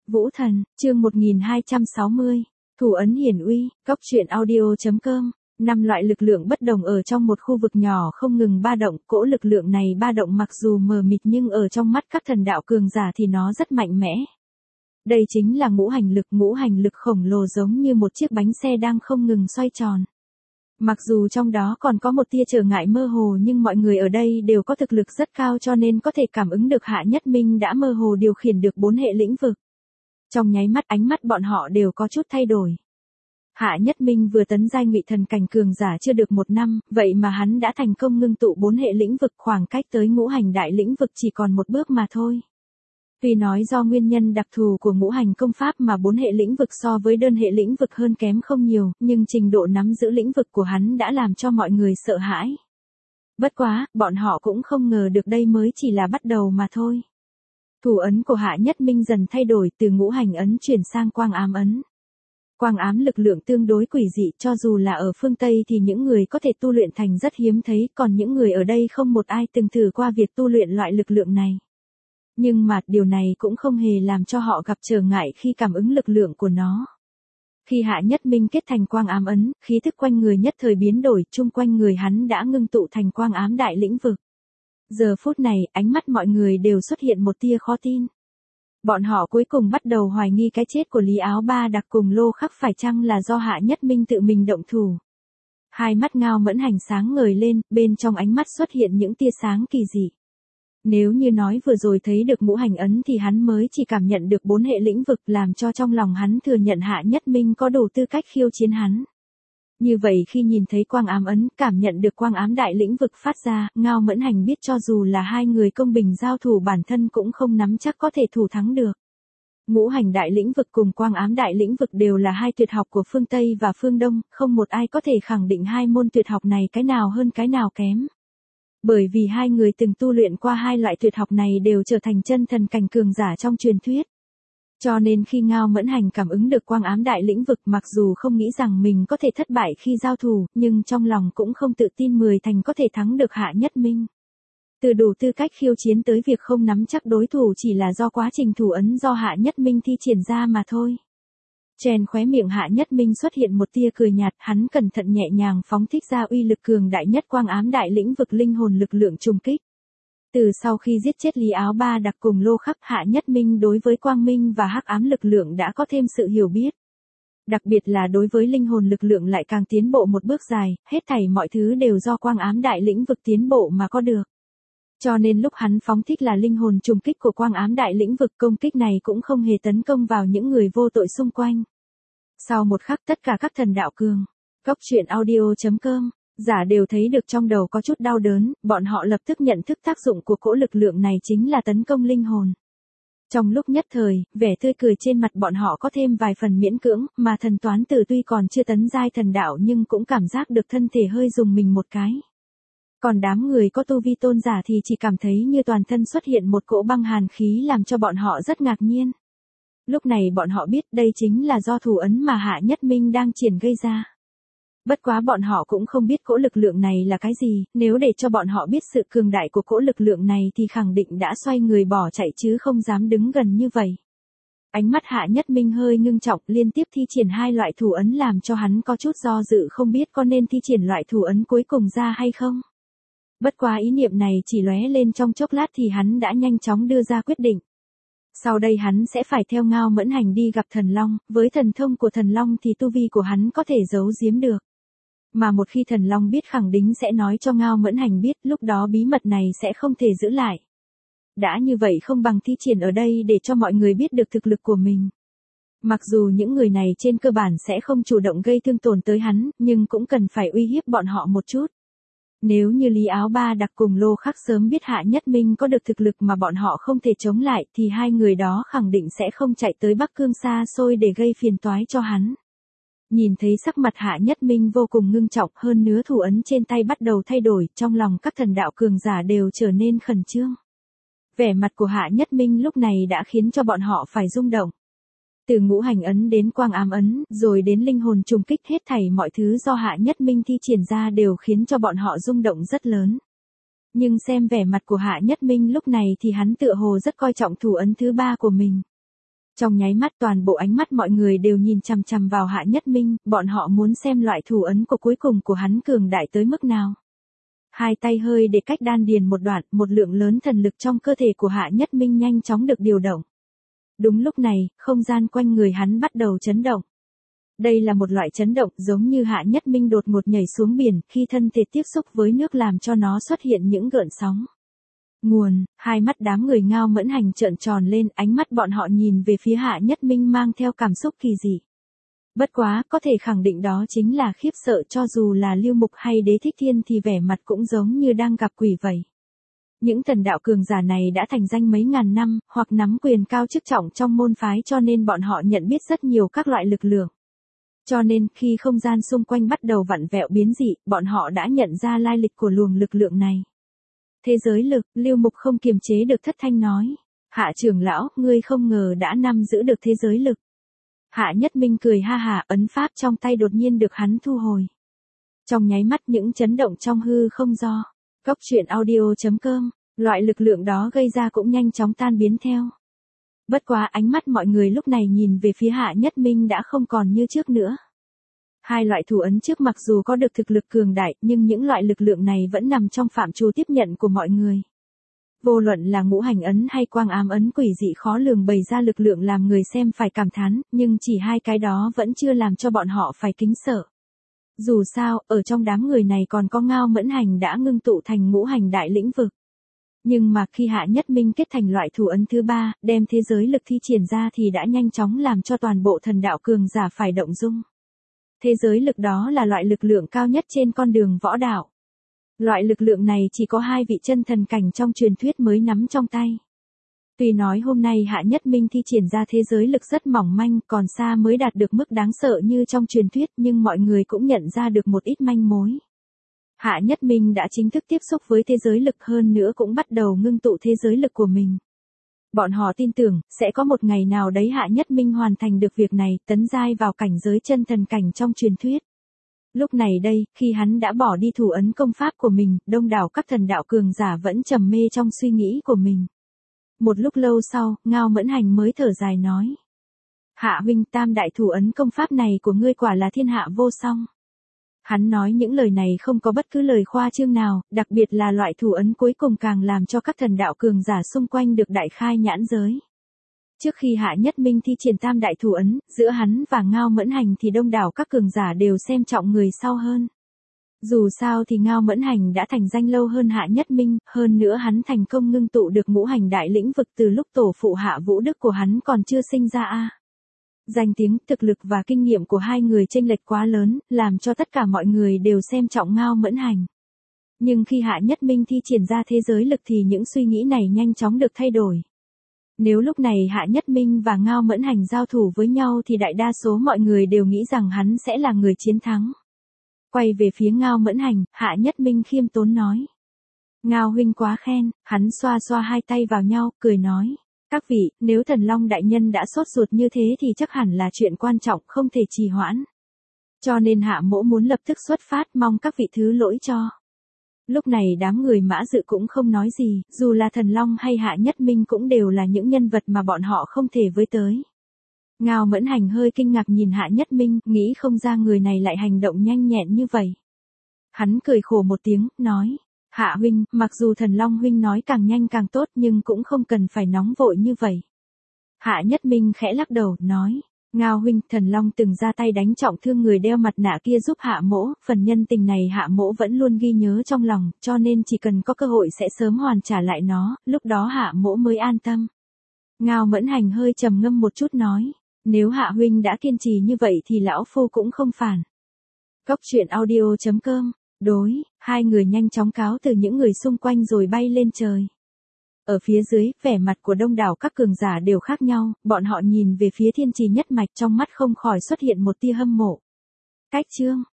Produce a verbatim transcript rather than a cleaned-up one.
Vũ Thần, chương một nghìn hai trăm sáu mươi, Thủ ấn hiển uy, Cóc truyện audio chấm com. Năm loại lực lượng bất đồng ở trong một khu vực nhỏ không ngừng ba động, cỗ lực lượng này ba động mặc dù mờ mịt nhưng ở trong mắt các thần đạo cường giả thì nó rất mạnh mẽ. Đây chính là ngũ hành lực, ngũ hành lực khổng lồ giống như một chiếc bánh xe đang không ngừng xoay tròn. Mặc dù trong đó còn có một tia trở ngại mơ hồ nhưng mọi người ở đây đều có thực lực rất cao cho nên có thể cảm ứng được Hạ Nhất Minh đã mơ hồ điều khiển được bốn hệ lĩnh vực. Trong nháy mắt ánh mắt bọn họ đều có chút thay đổi. Hạ Nhất Minh vừa tấn giai ngụy thần cảnh cường giả chưa được một năm, vậy mà hắn đã thành công ngưng tụ bốn hệ lĩnh vực, khoảng cách tới ngũ hành đại lĩnh vực chỉ còn một bước mà thôi. Tuy nói do nguyên nhân đặc thù của ngũ hành công pháp mà bốn hệ lĩnh vực so với đơn hệ lĩnh vực hơn kém không nhiều, nhưng trình độ nắm giữ lĩnh vực của hắn đã làm cho mọi người sợ hãi. Bất quá, bọn họ cũng không ngờ được đây mới chỉ là bắt đầu mà thôi. Thủ ấn của Hạ Nhất Minh dần thay đổi từ ngũ hành ấn chuyển sang quang ám ấn. Quang ám lực lượng tương đối quỷ dị, cho dù là ở phương Tây thì những người có thể tu luyện thành rất hiếm thấy, còn những người ở đây không một ai từng thử qua việc tu luyện loại lực lượng này. Nhưng mà điều này cũng không hề làm cho họ gặp trở ngại khi cảm ứng lực lượng của nó. Khi Hạ Nhất Minh kết thành quang ám ấn, khí thức quanh người nhất thời biến đổi, chung quanh người hắn đã ngưng tụ thành quang ám đại lĩnh vực. Giờ phút này, ánh mắt mọi người đều xuất hiện một tia khó tin. Bọn họ cuối cùng bắt đầu hoài nghi cái chết của Lý Áo Ba Đặc cùng Lô Khắc phải chăng là do Hạ Nhất Minh tự mình động thủ. Hai mắt Ngao Mẫn Hành sáng ngời lên, bên trong ánh mắt xuất hiện những tia sáng kỳ dị. Nếu như nói vừa rồi thấy được ngũ hành ấn thì hắn mới chỉ cảm nhận được bốn hệ lĩnh vực, làm cho trong lòng hắn thừa nhận Hạ Nhất Minh có đủ tư cách khiêu chiến hắn. Như vậy khi nhìn thấy quang ám ấn, cảm nhận được quang ám đại lĩnh vực phát ra, Ngao Mẫn Hành biết cho dù là hai người công bình giao thủ bản thân cũng không nắm chắc có thể thủ thắng được. Ngũ hành đại lĩnh vực cùng quang ám đại lĩnh vực đều là hai tuyệt học của phương Tây và phương Đông, không một ai có thể khẳng định hai môn tuyệt học này cái nào hơn cái nào kém. Bởi vì hai người từng tu luyện qua hai loại tuyệt học này đều trở thành chân thần cảnh cường giả trong truyền thuyết. Cho nên khi Ngao Mẫn Hành cảm ứng được quang ám đại lĩnh vực, mặc dù không nghĩ rằng mình có thể thất bại khi giao thủ, nhưng trong lòng cũng không tự tin mười thành có thể thắng được Hạ Nhất Minh. Từ đủ tư cách khiêu chiến tới việc không nắm chắc đối thủ chỉ là do quá trình thủ ấn do Hạ Nhất Minh thi triển ra mà thôi. Trên khóe miệng Hạ Nhất Minh xuất hiện một tia cười nhạt, hắn cẩn thận nhẹ nhàng phóng thích ra uy lực cường đại nhất quang ám đại lĩnh vực linh hồn lực lượng trùng kích. Từ sau khi giết chết Lý Áo Ba Đặc cùng Lô Khắc, Hạ Nhất Minh đối với quang minh và hắc ám lực lượng đã có thêm sự hiểu biết. Đặc biệt là đối với linh hồn lực lượng lại càng tiến bộ một bước dài, hết thảy mọi thứ đều do quang ám đại lĩnh vực tiến bộ mà có được. Cho nên lúc hắn phóng thích là linh hồn trùng kích của quang ám đại lĩnh vực, công kích này cũng không hề tấn công vào những người vô tội xung quanh. Sau một khắc tất cả các thần đạo cường, Cóc truyện audio chấm com, giả đều thấy được trong đầu có chút đau đớn, bọn họ lập tức nhận thức tác dụng của cỗ lực lượng này chính là tấn công linh hồn. Trong lúc nhất thời, vẻ tươi cười trên mặt bọn họ có thêm vài phần miễn cưỡng, mà thần toán tử tuy còn chưa tấn giai thần đạo nhưng cũng cảm giác được thân thể hơi rùng mình một cái. Còn đám người có tu vi tôn giả thì chỉ cảm thấy như toàn thân xuất hiện một cỗ băng hàn khí làm cho bọn họ rất ngạc nhiên. Lúc này bọn họ biết đây chính là do thủ ấn mà Hạ Nhất Minh đang triển gây ra. Bất quá bọn họ cũng không biết cỗ lực lượng này là cái gì, nếu để cho bọn họ biết sự cường đại của cỗ lực lượng này thì khẳng định đã xoay người bỏ chạy chứ không dám đứng gần như vậy. Ánh mắt Hạ Nhất Minh hơi ngưng trọng, liên tiếp thi triển hai loại thủ ấn làm cho hắn có chút do dự không biết có nên thi triển loại thủ ấn cuối cùng ra hay không. Bất quá ý niệm này chỉ lóe lên trong chốc lát thì hắn đã nhanh chóng đưa ra quyết định. Sau đây hắn sẽ phải theo Ngao Mẫn Hành đi gặp thần Long, với thần thông của thần Long thì tu vi của hắn có thể giấu giếm được. Mà một khi thần Long biết khẳng định sẽ nói cho Ngao Mẫn Hành biết, lúc đó bí mật này sẽ không thể giữ lại. Đã như vậy không bằng thi triển ở đây để cho mọi người biết được thực lực của mình. Mặc dù những người này trên cơ bản sẽ không chủ động gây thương tổn tới hắn, nhưng cũng cần phải uy hiếp bọn họ một chút. Nếu như Lý Áo Ba Đặc cùng Lô Khắc sớm biết Hạ Nhất Minh có được thực lực mà bọn họ không thể chống lại thì hai người đó khẳng định sẽ không chạy tới Bắc Cương xa xôi để gây phiền toái cho hắn. Nhìn thấy sắc mặt Hạ Nhất Minh vô cùng ngưng trọng, hơn nữa thủ ấn trên tay bắt đầu thay đổi, trong lòng các thần đạo cường giả đều trở nên khẩn trương. Vẻ mặt của Hạ Nhất Minh lúc này đã khiến cho bọn họ phải rung động. Từ ngũ hành ấn đến quang ám ấn, rồi đến linh hồn trùng kích, hết thảy mọi thứ do Hạ Nhất Minh thi triển ra đều khiến cho bọn họ rung động rất lớn. Nhưng xem vẻ mặt của Hạ Nhất Minh lúc này thì hắn tựa hồ rất coi trọng thủ ấn thứ ba của mình. Trong nháy mắt toàn bộ ánh mắt mọi người đều nhìn chằm chằm vào Hạ Nhất Minh, bọn họ muốn xem loại thủ ấn của cuối cùng của hắn cường đại tới mức nào. Hai tay hơi để cách đan điền một đoạn, một lượng lớn thần lực trong cơ thể của Hạ Nhất Minh nhanh chóng được điều động. Đúng lúc này, không gian quanh người hắn bắt đầu chấn động. Đây là một loại chấn động giống như Hạ Nhất Minh đột ngột nhảy xuống biển khi thân thể tiếp xúc với nước làm cho nó xuất hiện những gợn sóng. Nguồn, hai mắt đám người Ngao Mẫn Hành trợn tròn lên, ánh mắt bọn họ nhìn về phía Hạ Nhất Minh mang theo cảm xúc kỳ dị. Bất quá, có thể khẳng định đó chính là khiếp sợ, cho dù là Lưu Mục hay Đế Thích Thiên thì vẻ mặt cũng giống như đang gặp quỷ vậy. Những thần đạo cường giả này đã thành danh mấy ngàn năm, hoặc nắm quyền cao chức trọng trong môn phái cho nên bọn họ nhận biết rất nhiều các loại lực lượng. Cho nên, khi không gian xung quanh bắt đầu vặn vẹo biến dị, bọn họ đã nhận ra lai lịch của luồng lực lượng này. Thế giới lực, Lưu Mục không kiềm chế được thất thanh nói. Hạ trưởng lão, ngươi không ngờ đã nắm giữ được thế giới lực. Hạ Nhất Minh cười ha hả, ấn pháp trong tay đột nhiên được hắn thu hồi. Trong nháy mắt những chấn động trong hư không do. Cốc truyện audio chấm com, loại lực lượng đó gây ra cũng nhanh chóng tan biến theo. Bất quá ánh mắt mọi người lúc này nhìn về phía Hạ Nhất Minh đã không còn như trước nữa. Hai loại thủ ấn trước mặc dù có được thực lực cường đại, nhưng những loại lực lượng này vẫn nằm trong phạm trù tiếp nhận của mọi người. Vô luận là ngũ hành ấn hay quang ám ấn quỷ dị khó lường bày ra lực lượng làm người xem phải cảm thán, nhưng chỉ hai cái đó vẫn chưa làm cho bọn họ phải kính sợ. Dù sao, ở trong đám người này còn có Ngao Mẫn Hành đã ngưng tụ thành ngũ hành đại lĩnh vực. Nhưng mà khi Hạ Nhất Minh kết thành loại thủ ấn thứ ba, đem thế giới lực thi triển ra thì đã nhanh chóng làm cho toàn bộ thần đạo cường giả phải động dung. Thế giới lực đó là loại lực lượng cao nhất trên con đường võ đạo. Loại lực lượng này chỉ có hai vị chân thần cảnh trong truyền thuyết mới nắm trong tay. Tuy nói hôm nay Hạ Nhất Minh thi triển ra thế giới lực rất mỏng manh, còn xa mới đạt được mức đáng sợ như trong truyền thuyết, nhưng mọi người cũng nhận ra được một ít manh mối. Hạ Nhất Minh đã chính thức tiếp xúc với thế giới lực, hơn nữa cũng bắt đầu ngưng tụ thế giới lực của mình. Bọn họ tin tưởng, sẽ có một ngày nào đấy Hạ Nhất Minh hoàn thành được việc này, tấn giai vào cảnh giới chân thần cảnh trong truyền thuyết. Lúc này đây, khi hắn đã bỏ đi thủ ấn công pháp của mình, đông đảo các thần đạo cường giả vẫn trầm mê trong suy nghĩ của mình. Một lúc lâu sau, Ngao Mẫn Hành mới thở dài nói. Hạ huynh, tam đại thủ ấn công pháp này của ngươi quả là thiên hạ vô song. Hắn nói những lời này không có bất cứ lời khoa trương nào, đặc biệt là loại thủ ấn cuối cùng càng làm cho các thần đạo cường giả xung quanh được đại khai nhãn giới. Trước khi Hạ Nhất Minh thi triển tam đại thủ ấn, giữa hắn và Ngao Mẫn Hành thì đông đảo các cường giả đều xem trọng người sau hơn. Dù sao thì Ngao Mẫn Hành đã thành danh lâu hơn Hạ Nhất Minh, hơn nữa hắn thành công ngưng tụ được ngũ hành đại lĩnh vực từ lúc tổ phụ Hạ Vũ Đức của hắn còn chưa sinh ra a. Danh tiếng, thực lực và kinh nghiệm của hai người chênh lệch quá lớn, làm cho tất cả mọi người đều xem trọng Ngao Mẫn Hành. Nhưng khi Hạ Nhất Minh thi triển ra thế giới lực thì những suy nghĩ này nhanh chóng được thay đổi. Nếu lúc này Hạ Nhất Minh và Ngao Mẫn Hành giao thủ với nhau thì đại đa số mọi người đều nghĩ rằng hắn sẽ là người chiến thắng. Quay về phía Ngao Mẫn Hành, Hạ Nhất Minh khiêm tốn nói. Ngao huynh quá khen, hắn xoa xoa hai tay vào nhau, cười nói. Các vị, nếu Thần Long đại nhân đã sốt ruột như thế thì chắc hẳn là chuyện quan trọng không thể trì hoãn. Cho nên Hạ mỗ muốn lập tức xuất phát, mong các vị thứ lỗi cho. Lúc này đám người Mã Dự cũng không nói gì, dù là Thần Long hay Hạ Nhất Minh cũng đều là những nhân vật mà bọn họ không thể với tới. Ngao Mẫn Hành hơi kinh ngạc nhìn Hạ Nhất Minh, nghĩ không ra người này lại hành động nhanh nhẹn như vậy. Hắn cười khổ một tiếng, nói. Hạ huynh, mặc dù Thần Long huynh nói càng nhanh càng tốt nhưng cũng không cần phải nóng vội như vậy. Hạ Nhất Minh khẽ lắc đầu, nói. Ngao huynh, Thần Long từng ra tay đánh trọng thương người đeo mặt nạ kia giúp Hạ mỗ, phần nhân tình này Hạ mỗ vẫn luôn ghi nhớ trong lòng, cho nên chỉ cần có cơ hội sẽ sớm hoàn trả lại nó, lúc đó Hạ mỗ mới an tâm. Ngao Mẫn Hành hơi trầm ngâm một chút nói. Nếu Hạ huynh đã kiên trì như vậy thì lão phu cũng không phản. Cốc truyện audio chấm com. Đối, hai người nhanh chóng cáo từ những người xung quanh rồi bay lên trời. Ở phía dưới, vẻ mặt của đông đảo các cường giả đều khác nhau, bọn họ nhìn về phía Thiên Trì nhất mạch trong mắt không khỏi xuất hiện một tia hâm mộ. Cách chương